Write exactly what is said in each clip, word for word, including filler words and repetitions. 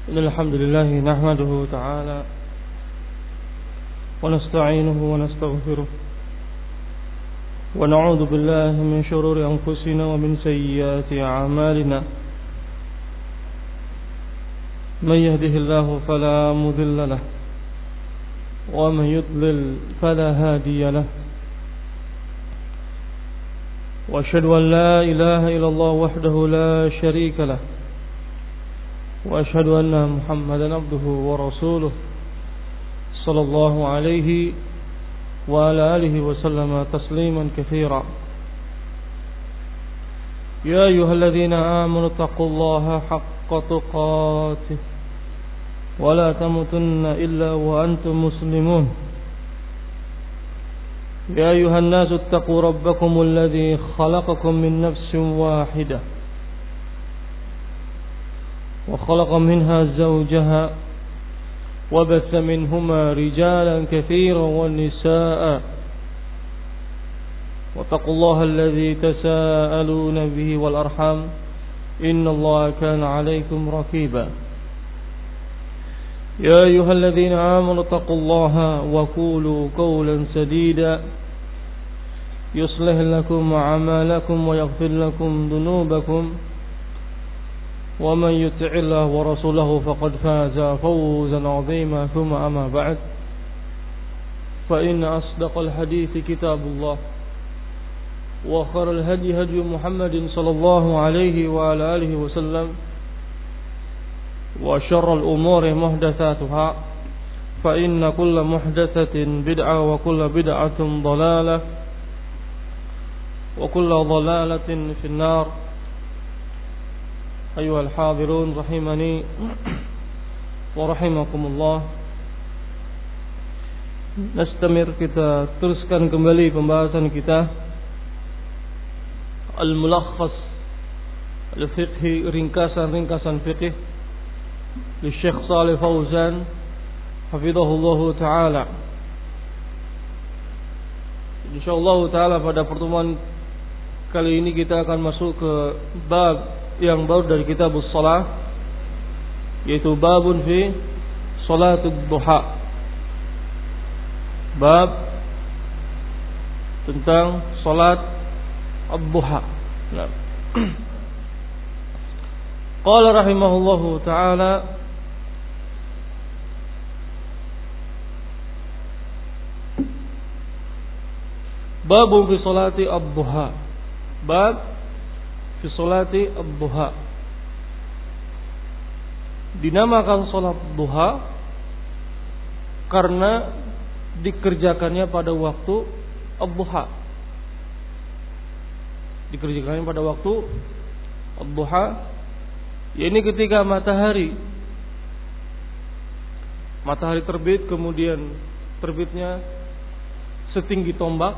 إن الحمد لله نحمده تعالى ونستعينه ونستغفره ونعوذ بالله من شرور أنفسنا ومن سيئات أعمالنا من يهده الله فلا مضل له ومن يضلل فلا هادي له وأشهد أن لا إله إلا الله وحده لا شريك له وأشهد أن محمدا عبده ورسوله صلى الله عليه وعلى آله وسلم تسليما كثيرا يا أيها الذين آمنوا اتقوا الله حق تقاته ولا تموتن إلا وأنتم مسلمون يا أيها الناس اتقوا ربكم الذي خلقكم من نفس واحدة وخلق منها زوجها وبث منهما رجالا كثيرا والنساء واتقوا الله الذي تساءلون به والأرحام إن الله كان عليكم رقيبا يا أيها الذين آمنوا اتقوا الله وقولوا قولا سديدا يصلح لكم أعمالكم ويغفر لكم ذنوبكم ومن يطع الله ورسوله فقد فاز فوزا عظيما ثم أما بعد فإن أصدق الحديث كتاب الله وخير الهدي هدي محمد صلى الله عليه وعلى آله وسلم وشر الأمور محدثاتها فإن كل محدثة بدعة وكل بدعة ضلالة وكل ضلالة في النار. أيها الحاضرون رحمني ورحمكم الله. Nastamir, kita teruskan kembali pembahasan kita Al-Mulakhas Al-Fiqhi, ringkasan-ringkasan fiqh li Syekh Shalih Fauzan hafizahullahu taala. Insyaallah taala pada pertemuan kali ini kita akan masuk ke bab yang baru dari kitabus shalah, yaitu babun fi shalatul duha. Bab tentang salat ad-duha. Nah. Qala rahimahullahu ta'ala babun fi salati ad-duha. Bab fi salati ad-duha. Dinamakan salat duha karena dikerjakannya pada waktu ad-duha. Dikerjakannya pada waktu ad-duha, yakni ketika matahari matahari terbit, kemudian terbitnya setinggi tombak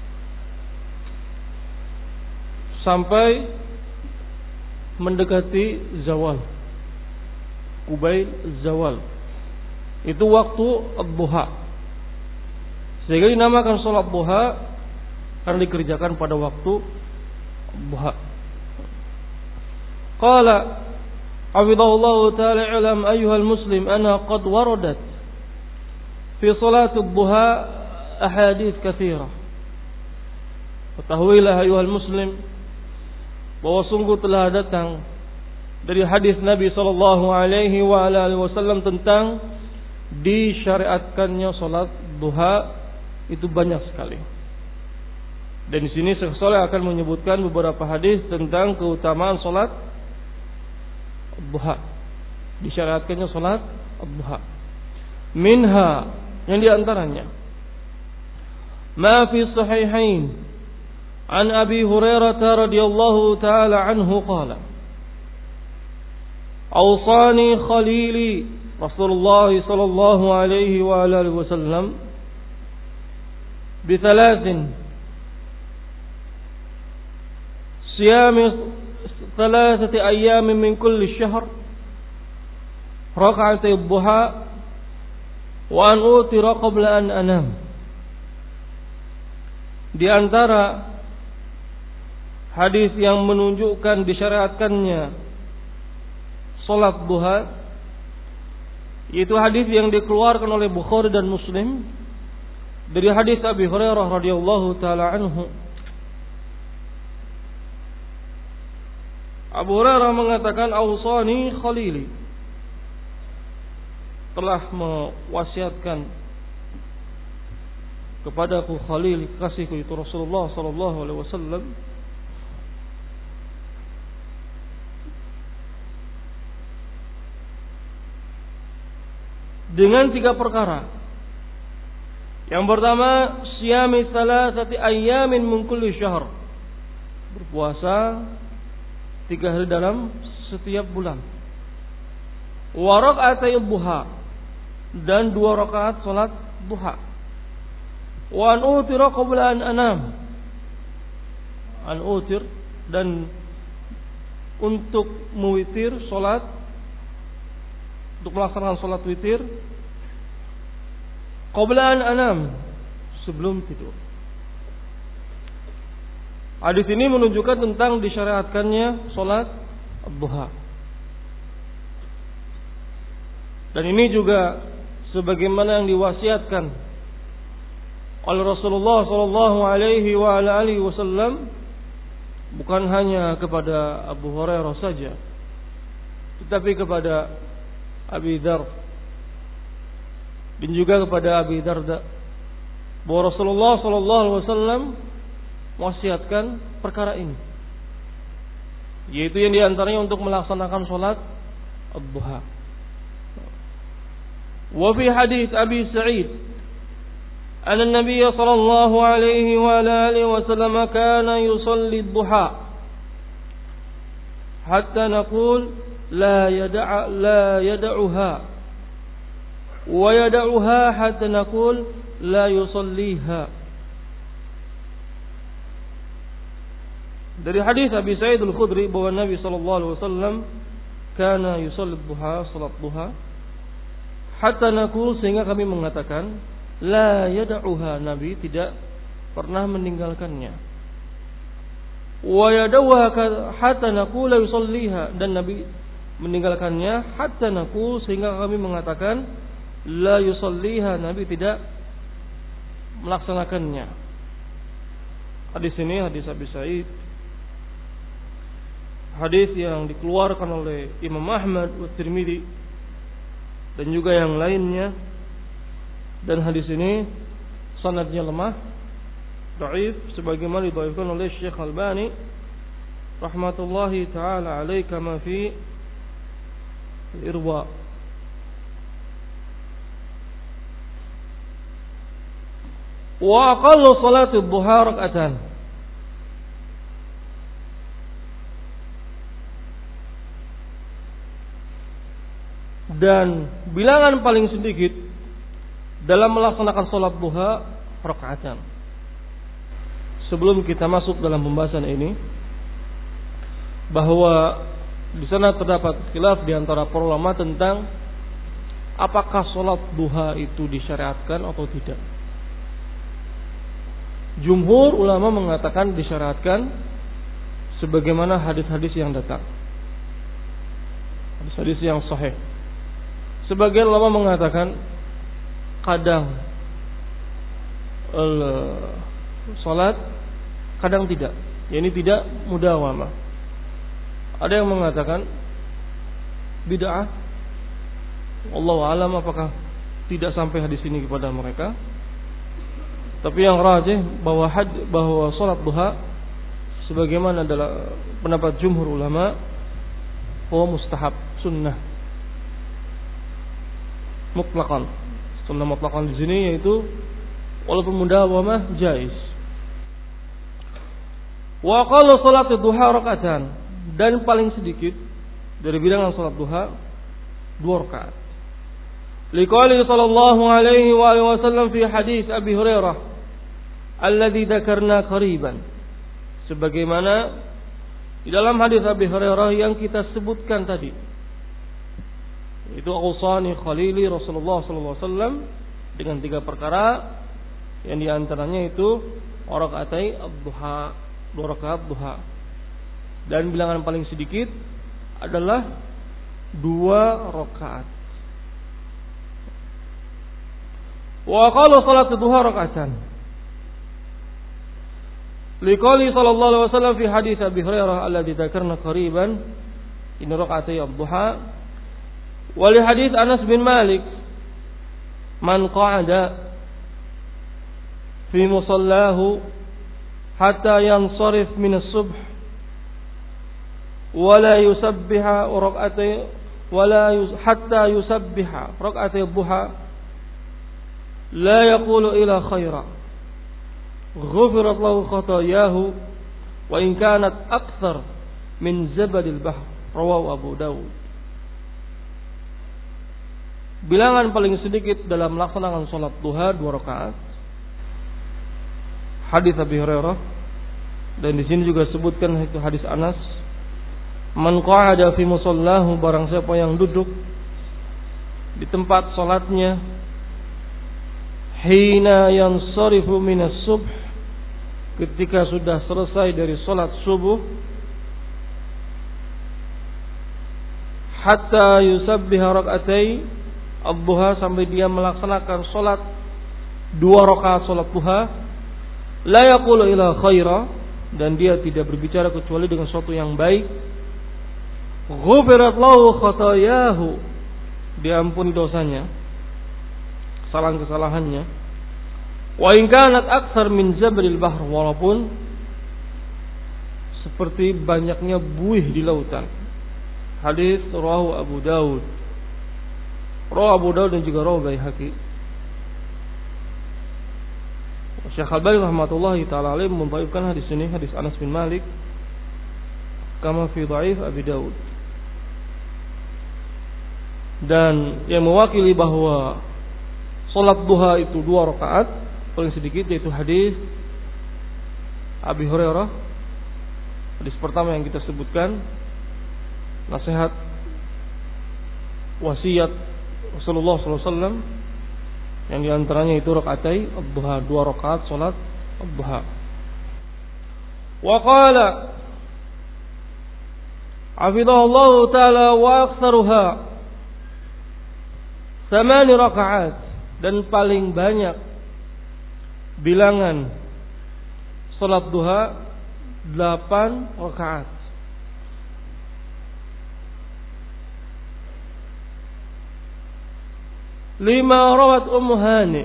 sampai mendekati zawal, kubail zawal. Itu waktu ad-duha. Sehingga dinamakan salat duha karena dikerjakan pada waktu ad-duha. Qala hafizahullahu ta'ala ilam ayyuhal muslim anna qad waradat fi salat ad-duha ahadits katsirah. Ketahuilah ayyuhal muslim bahwa sungguh telah datang dari hadis Nabi sallallahu alaihi wa alihi wasallam tentang disyariatkannya salat duha itu banyak sekali. Dan di sini Syekh Shalih akan menyebutkan beberapa hadis tentang keutamaan salat duha. Disyariatkannya salat duha. Minha, yang di antaranya ma fi sahihain عن أبي هريرة رضي الله تعالى عنه قال أوصاني خليلي رسول الله صلى الله عليه وآله وسلم بثلاث صيام ثلاثة أيام من كل الشهر ركعتي الضحى وأن أوتر قبل أن أنام. Di antara hadis yang menunjukkan disyariatkannya salat duha Yaitu hadis yang dikeluarkan oleh Bukhari dan Muslim dari hadis Abi Hurairah radhiyallahu taala anhu. Abu Hurairah mengatakan, "Ausani khalili." Telah mewasiatkan kepadaku khalil, kasihku itu Rasulullah sallallahu alaihi wasallam, dengan tiga perkara. Yang pertama, siyami salasati ayyamin min kulli syahr. Berpuasa tiga hari dalam setiap bulan. Wa rak'atay duha, dan dua rakaat salat duha. Wa an utira qabla an anam. An utir, dan untuk mewitir salat, untuk melaksanakan salat witir qabla an anam, sebelum tidur. Hadis ini menunjukkan tentang disyariatkannya salat duha. Dan ini juga sebagaimana yang diwasiatkan oleh Rasulullah sallallahu alaihi wa ala alihi wasallam, bukan hanya kepada Abu Hurairah saja, tetapi kepada Abi Dar dan juga kepada Abi Darda, bahwa Rasulullah sallallahu alaihi wasallam mewasiatkan perkara ini, yaitu yang diantaranya untuk melaksanakan salat ad-duha. Wa fi hadits Abi Sa'id anna an-nabiy sallallahu alaihi wa alihi wasallam kana yusalli ad-duha hatta naqul la yad'a la yad'uha wa yad'uha hatta naqul la yusalliha. Dari hadis Abi Sa'id Al-Khudri bahwa Nabi sallallahu alaihi wasallam kana yusalli duha, salat duha, hatta naqul, sehingga kami mengatakan la yad'uha, Nabi tidak pernah meninggalkannya. Wa yad'uha hatta naqul la yusalliha, dan Nabi meninggalkannya hatta naqul, sehingga kami mengatakan la yusalliha, Nabi tidak melaksanakannya. Hadis ini hadis Abi Sa'id, hadis yang dikeluarkan oleh Imam Ahmad wa Tirmidzi dan juga yang lainnya, dan hadis ini sanadnya lemah, dhaif, sebagaimana didhaifkan oleh Syekh Albani rahmatullahi taala alaihi kama fi Irwa. Wa aqallu salati duha rak'atan, dan bilangan paling sedikit dalam melaksanakan salat duha rakaatan. Sebelum kita masuk dalam pembahasan ini, bahwa di sana terdapat khilaf di antara para ulama tentang apakah salat duha itu disyariatkan atau tidak. Jumhur ulama mengatakan disyariatkan sebagaimana hadis-hadis yang datang, hadis-hadis yang sahih. Sebagian ulama mengatakan kadang uh, salat, kadang tidak. Ini tidak mudawamah. Ada yang mengatakan bid'ah. Wallahu a'lam apakah tidak sampai hadis ini kepada mereka. Tapi yang rajih bahwa had, bahwa salat duha sebagaimana adalah pendapat jumhur ulama, bahwa mustahab, sunnah mutlaqan. Sunnah mutlaqan di sini yaitu walaupun mudawamah jaiz. Wa qala salat duha rakaatan, dan paling sedikit dari bilangan salat duha dua rakaat. Liqali sallallahu alaihi wa alihi wasallam fi hadis Abi Hurairah alladzi dzakarna qariban, sebagaimana di dalam hadis Abi Hurairah yang kita sebutkan tadi, itu ausani khalili Rasulullah sallallahu alaihi wasallam dengan tiga perkara, yang diantaranya itu rakaatai ad-duha, dua rakaat duha, dan bilangan paling sedikit adalah dua rakaat. Wa aqallu salat duha raka'atan. Liqali sallallahu alaihi wasallam fi hadits Abi Hurairah alladhi dzakarna qariban in raka'atay ad-duha. Wa li hadits Anas bin Malik man qa'ada fi musallahu hatta yansarif min as-subh wa la yusabbiha raka'atay wa la hatta yusabbiha raka'atay ad-duha la yaqulu ila khaira ghufirat lahu khatayahu wa in kanat akthar min zabadil bahr. Rawahu Abu Dawud. Bilangan paling sedikit dalam melaksanakan salat duha dua rakaat. Hadis Abi Hurairah, dan di sini juga sebutkan itu hadis Anas. Man qa'ada fi musallahu, barang siapa yang duduk di tempat salatnya hina yansarifu minas subh, ketika sudah selesai dari salat subuh, hatta yusabbiha rak'atay ad-duha, sampai dia melaksanakan salat dua rakaat salat duha, la yaqulu ila khaira, dan dia tidak berbicara kecuali dengan sesuatu yang baik, ghufirat lahu khatayahu, diampuni dosanya, kesalahan-kesalahannya, wa in kanat aktsar min zabalil bahr, walaupun seperti banyaknya buih di lautan. Hadis rawahu Abu Daud. Rawahu Abu Daud dan juga rawahu Baihaqi. Syekh Al-Albani rahmatullahi taala alaihi mendhaifkan hadis ini, hadis Anas bin Malik, kama fi dhaif Abi Daud. Dan yang mewakili bahwa salat duha itu dua rakaat paling sedikit, yaitu hadis Abi Hurairah. Hadis pertama yang kita sebutkan, nasihat wasiat Rasulullah sallallahu alaihi wasallam, yang diantaranya itu rakaatai ad-duha, dua rakaat salat ad-duha. Wa qala hafidhahullahu ta'ala wa aktsaruha thamani rakaat, dan paling banyak bilangan salat duha delapan rakaat. Lima rawat Ummu Hani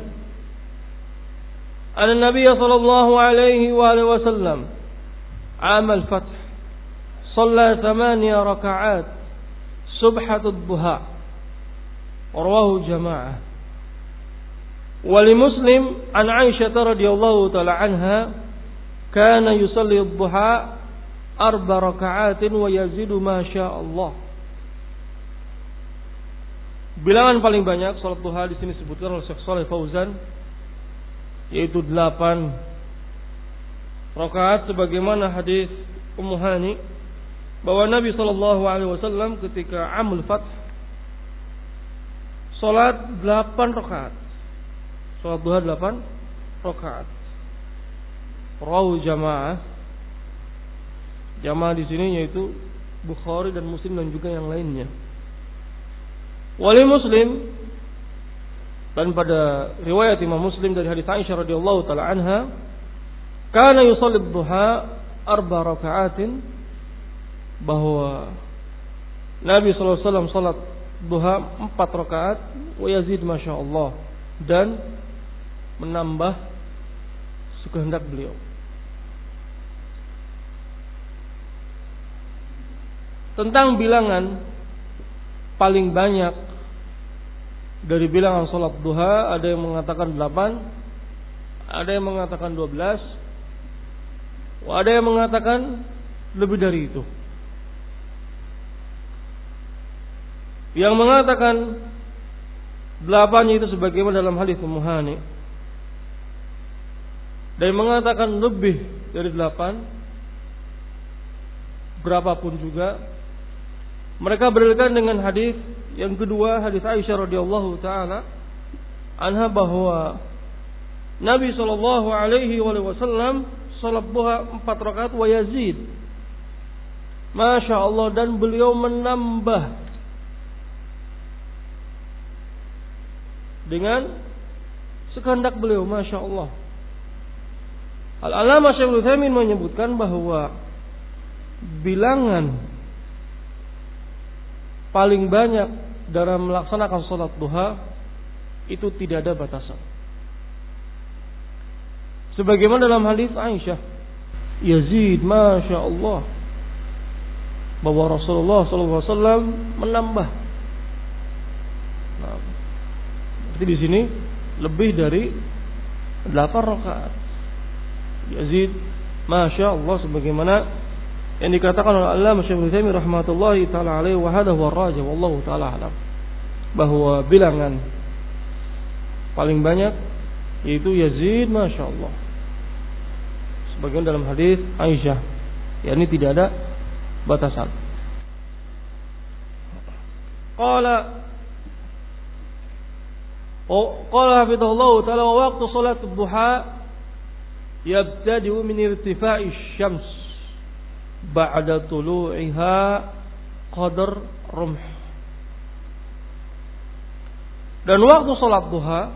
an Nabi sallallahu alaihi wa alihi wasallam عام الفتح صلى ثمانية ركعات سبحة الضحى رواه جماعة. ولمسلم عن عائشة رضي الله تعالى عنها كان يصلي الضحى أربع ركعات ويزيد ما شاء الله. Bilangan paling banyak salat duha di sini disebutkan oleh Syekh Shalih Fauzan, yaitu delapan rakaat, sebagaimana hadis Ummu Hani bahwa Nabi sallallahu alaihi wasallam ketika Amul Fath salat delapan rakaat. Salat duha delapan rakaat. Rawu jamaah. Jamaah di sini yaitu Bukhari dan Muslim dan juga yang lainnya. Wali Muslim, dan pada riwayat Imam Muslim dari hadits Aisyah radhiyallahu taala anha, kana yusalli duha arba raka'atin, bahwa Nabi sallallahu alaihi wasallam salat duha empat rakaat, wa yazid masyaallah, dan menambah sekehendak beliau. Tentang bilangan paling banyak dari bilangan salat duha, ada yang mengatakan delapan, ada yang mengatakan dua belas, ada yang mengatakan lebih dari itu. Yang mengatakan delapan itu sebagaimana dalam hadis Ummu Hani, dan mengatakan lebih dari delapan, berapapun juga, mereka berdalilkan dengan hadis yang kedua, hadis Aisyah radhiyallahu taala anha, bahwa Nabi sallallahu alaihi wasallam salat duha empat rakaat wa yazid, masya Allah, dan beliau menambah dengan sekehendak beliau, Masya Allah. Al-Allamah Syaikh Utsaimin menyebutkan bahwa bilangan paling banyak dalam melaksanakan sholat duha itu tidak ada batasan. Sebagaimana dalam hadis Aisyah, Yazid, Masya Allah, bahwa Rasulullah sallallahu alaihi wasallam menambah. Nah, berarti di sini lebih dari delapan rakaat. Yazid, Masya Allah, sebagaimana yang dikatakan oleh Allamah Syaikh Utsaimin rahmatullahi taala alaihi wa hadha huwa rajih wallahu taala alam, bahwa bilangan paling banyak yaitu Yazid, Masya Allah, sebagaimana dalam hadis Aisyah, yakni tidak ada batasan. Qala oh qala hafizahullah taala wa waqtu salat duha yabtadi'u min irtifa'i syams ba'da tulu'iha qadar rumh. Dan waktu salat duha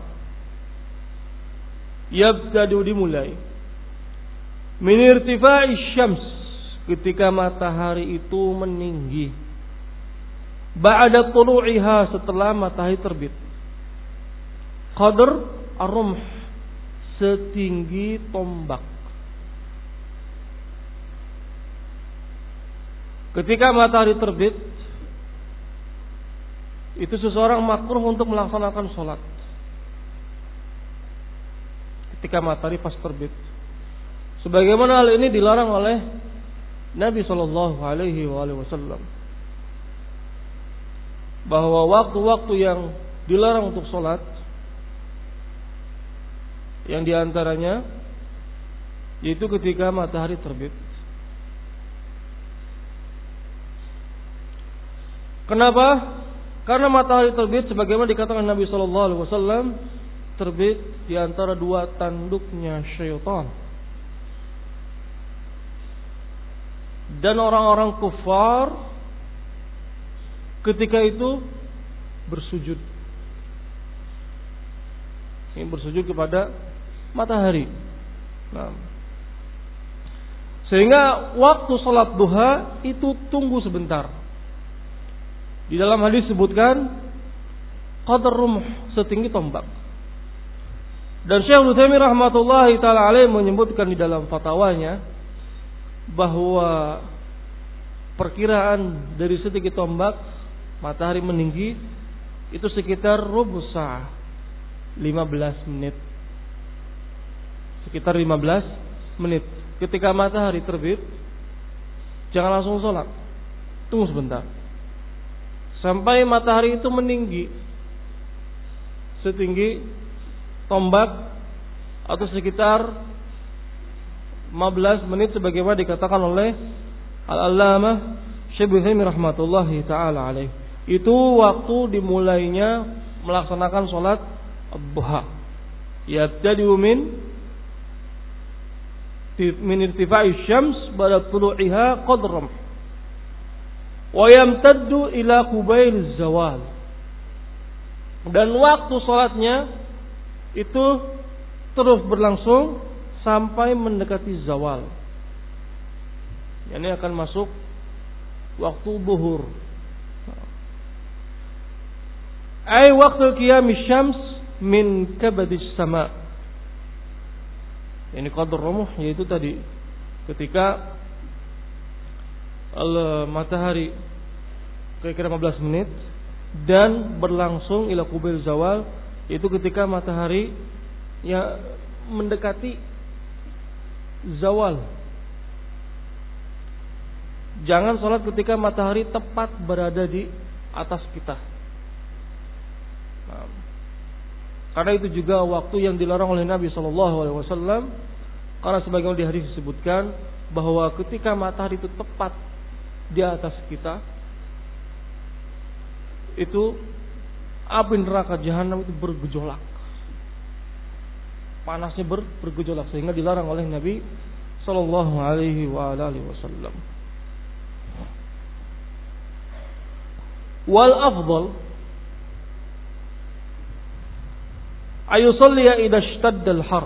yabtadi'u dimulai min irtifa'i syams, ketika matahari itu meninggi, ba'da tulu'iha, setelah matahari terbit, qadar ar-rumh, setinggi tombak. Ketika matahari terbit, itu seseorang makruh untuk melaksanakan sholat. Ketika matahari pas terbit, sebagaimana hal ini dilarang oleh Nabi Shallallahu Alaihi Wasallam, bahwa waktu-waktu yang dilarang untuk sholat, yang diantaranya yaitu ketika matahari terbit. Kenapa? Karena matahari terbit, sebagaimana dikatakan Nabi Shallallahu Alaihi Wasallam, terbit di antara dua tanduknya syaitan. Dan orang-orang kufar ketika itu bersujud, ini bersujud kepada matahari. Nah, sehingga waktu salat duha itu tunggu sebentar. Di dalam hadis sebutkan qadar rumh, setinggi tombak. Dan Syekh Utsaimin rahmatullahi taala alaihi menyebutkan di dalam fatwanya bahwa perkiraan dari setinggi tombak matahari meninggi itu sekitar rubu sa'ah, lima belas menit. Sekitar lima belas menit. Ketika matahari terbit, jangan langsung sholat, tunggu sebentar sampai matahari itu meninggi setinggi tombak, atau sekitar lima belas menit, sebagaimana dikatakan oleh Al-Allamah Syaikh Utsaimin rahmatullahi taala alaih. Itu waktu dimulainya melaksanakan sholat duha. Yabtadi'u min min irtifa'i syams ba'da tulu'iha qadram wa yamtaddu ila qubail zawal. Dan waktu sholatnya itu terus berlangsung sampai mendekati zawal. Ini akan masuk waktu zuhur. Ai waktu qiyamis syams min kabadis sama. Ini qadar rumuh, yaitu tadi ketika matahari kira-kira lima belas menit dan berlangsung ila qubail zawal, yaitu ketika matahari ya mendekati zawal. Jangan sholat ketika matahari tepat berada di atas kita. Nah, karena itu juga waktu yang dilarang oleh Nabi Shallallahu Alaihi Wasallam. Karena sebagaimana di hadis disebutkan bahwa ketika matahari itu tepat di atas kita, itu api neraka jahanam itu bergejolak, panasnya ber, bergejolak, sehingga dilarang oleh Nabi Shallallahu Alaihi Wasallam. Wal afdal ayusalliya idza ishtaddal har.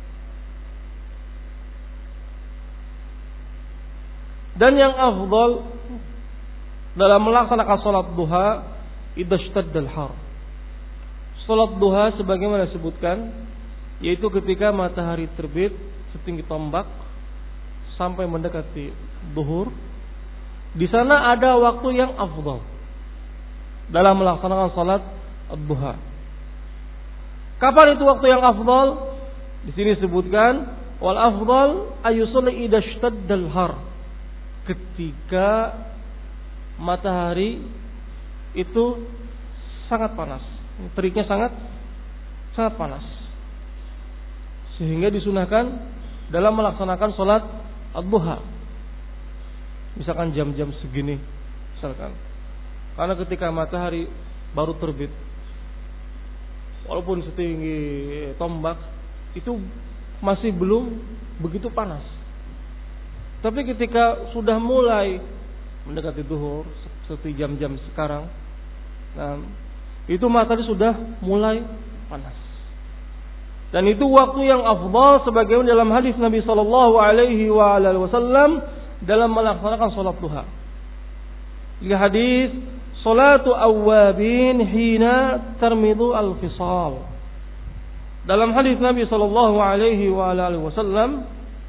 Dan yang afdal dalam melaksanakan salat duha idza ishtaddal har. Salat duha sebagaimana disebutkan yaitu ketika matahari terbit setinggi tombak sampai mendekati zuhur. Di sana ada waktu yang afdal dalam melaksanakan salat duha. Kapan itu waktu yang afdal? Di sini disebutkan wal afdal ayusalli idza ishtaddal har. Ketika matahari itu sangat panas, teriknya sangat sangat panas, sehingga disunahkan dalam melaksanakan salat ad-duha. Misalkan jam-jam segini, misalkan, karena ketika matahari baru terbit, walaupun setinggi tombak, itu masih belum begitu panas. Tapi ketika sudah mulai mendekati zuhur, seperti jam-jam sekarang, nah, itu matahari sudah mulai panas. Dan itu waktu yang afdal sebagaimana dalam hadis Nabi sallallahu alaihi wasallam dalam melaksanakan salat duha. Di hadis salatu awwabin hina tarmidu al-fisal. Dalam hadis Nabi sallallahu alaihi wasallam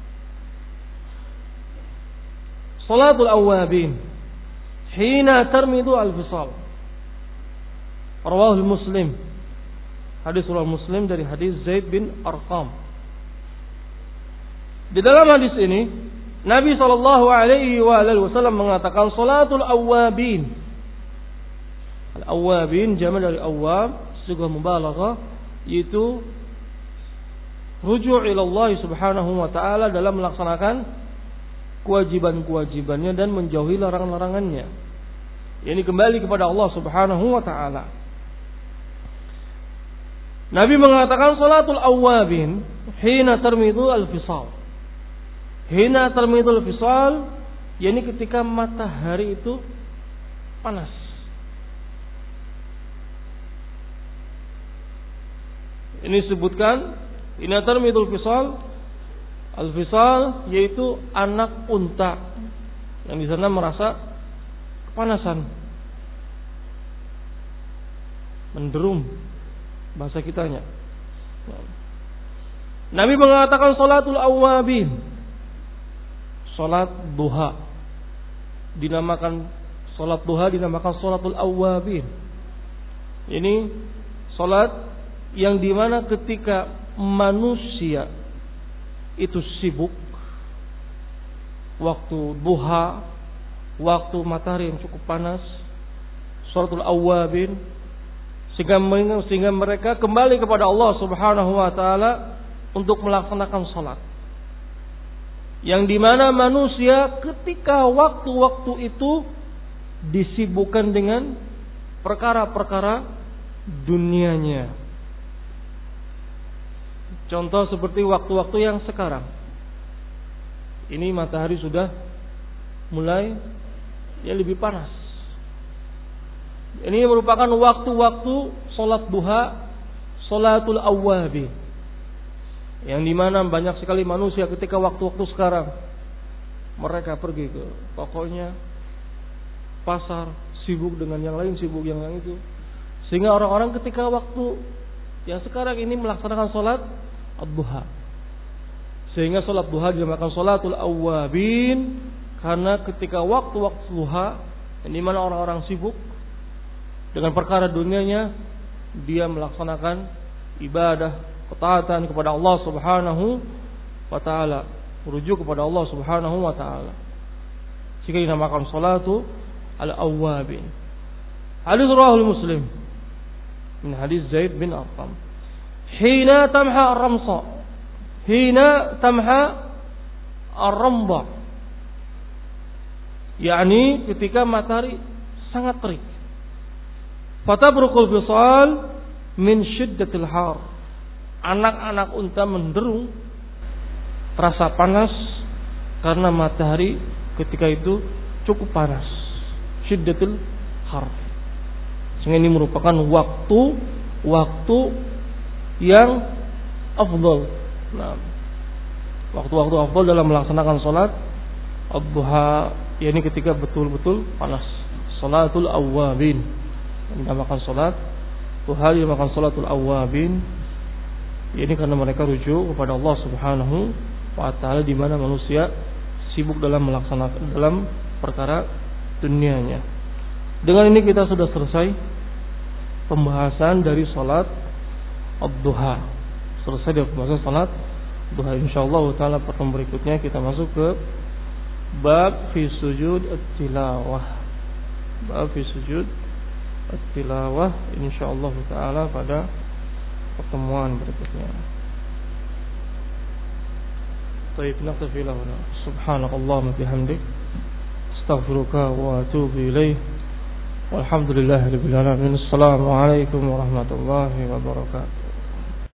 salatul awwabin hina tarmidu al-fisal. Rawahu Muslim. Hadis riwayat Muslim dari hadis Zaid bin Arqam. Di dalam hadis ini Nabi sallallahu alaihi wasallam mengatakan salatul awwabin. Al-awwabin jama' dari awwab, sigah mubalaghah, yaitu ruju' ila Allah Subhanahu wa taala dalam melaksanakan kewajiban-kewajibannya dan menjauhi larangan-larangannya. Yani kembali kepada Allah Subhanahu wa taala. Nabi mengatakan salatul awwabin hina tarmidu al-fisal. Hina tarmidu al-fisal, yani ketika matahari itu panas. Ini disebutkan hina tarmidu al-fisal. Al-fisal yaitu anak unta yang di sana merasa kepanasan, menderum bahasa kitanya. Nabi mengatakan salatul awwabin, salat duha dinamakan salat duha dinamakan salatul awwabin. Ini salat yang dimana ketika manusia itu sibuk waktu duha, waktu matahari yang cukup panas, salatul awwabin, sehingga sehingga mereka kembali kepada Allah Subhanahu wa taala untuk melaksanakan salat. Yang dimana manusia ketika waktu-waktu itu disibukkan dengan perkara-perkara dunianya. Contoh seperti waktu-waktu yang sekarang. Ini matahari sudah mulai ya lebih panas. Ini merupakan waktu-waktu salat duha, salatul awwabi. Yang dimana banyak sekali manusia ketika waktu-waktu sekarang mereka pergi ke tokonya, pasar, sibuk dengan yang lain, sibuk yang lain itu. Sehingga orang-orang ketika waktu yang sekarang ini melaksanakan salat ad-duha. Sehingga salat duha dinamakan salatul awwabin, karena ketika waktu-waktu duha di mana orang-orang sibuk dengan perkara dunianya, dia melaksanakan ibadah, ketaatan kepada Allah Subhanahu wa taala, merujuk kepada Allah Subhanahu wa taala. Sehingga dinamakan salatu al-awwabin. Hadis riwayat Muslim min hadis Zaid bin Arqam. Hina tamha ar-ramsa, hina tamha ar-ramba, yakni ketika matahari sangat terik. Fatabrukul fisal min syiddatil har, anak-anak unta menderung terasa panas karena matahari ketika itu cukup panas, syiddatil har. Sehingga ini merupakan waktu waktu yang afdal. Nah, waktu-waktu afdal dalam melaksanakan salat ad-duha, yakni ketika betul-betul panas. Salatul awwabin. Dinamakan salat duha, dinamakan salatul awwabin. Ini karena mereka rujuk kepada Allah Subhanahu wa taala, di mana manusia sibuk dalam melaksanakan dalam perkara dunianya. Dengan ini kita sudah selesai pembahasan dari salat ad-duha. Selesai dari pembahasan salat duha. Insyaallah taala pertemuan berikutnya kita masuk ke bab fi sujud at-tilawah. Bab fi sujud at-tilawah insyaallah taala pada pertemuan berikutnya. Baik, naktafi lahuna. Subhanakallahumma bihamdik, astaghfiruka wa atubu ilaik. Walhamdulillahirabbil alamin. Assalamu alaikum warahmatullahi wabarakatuh.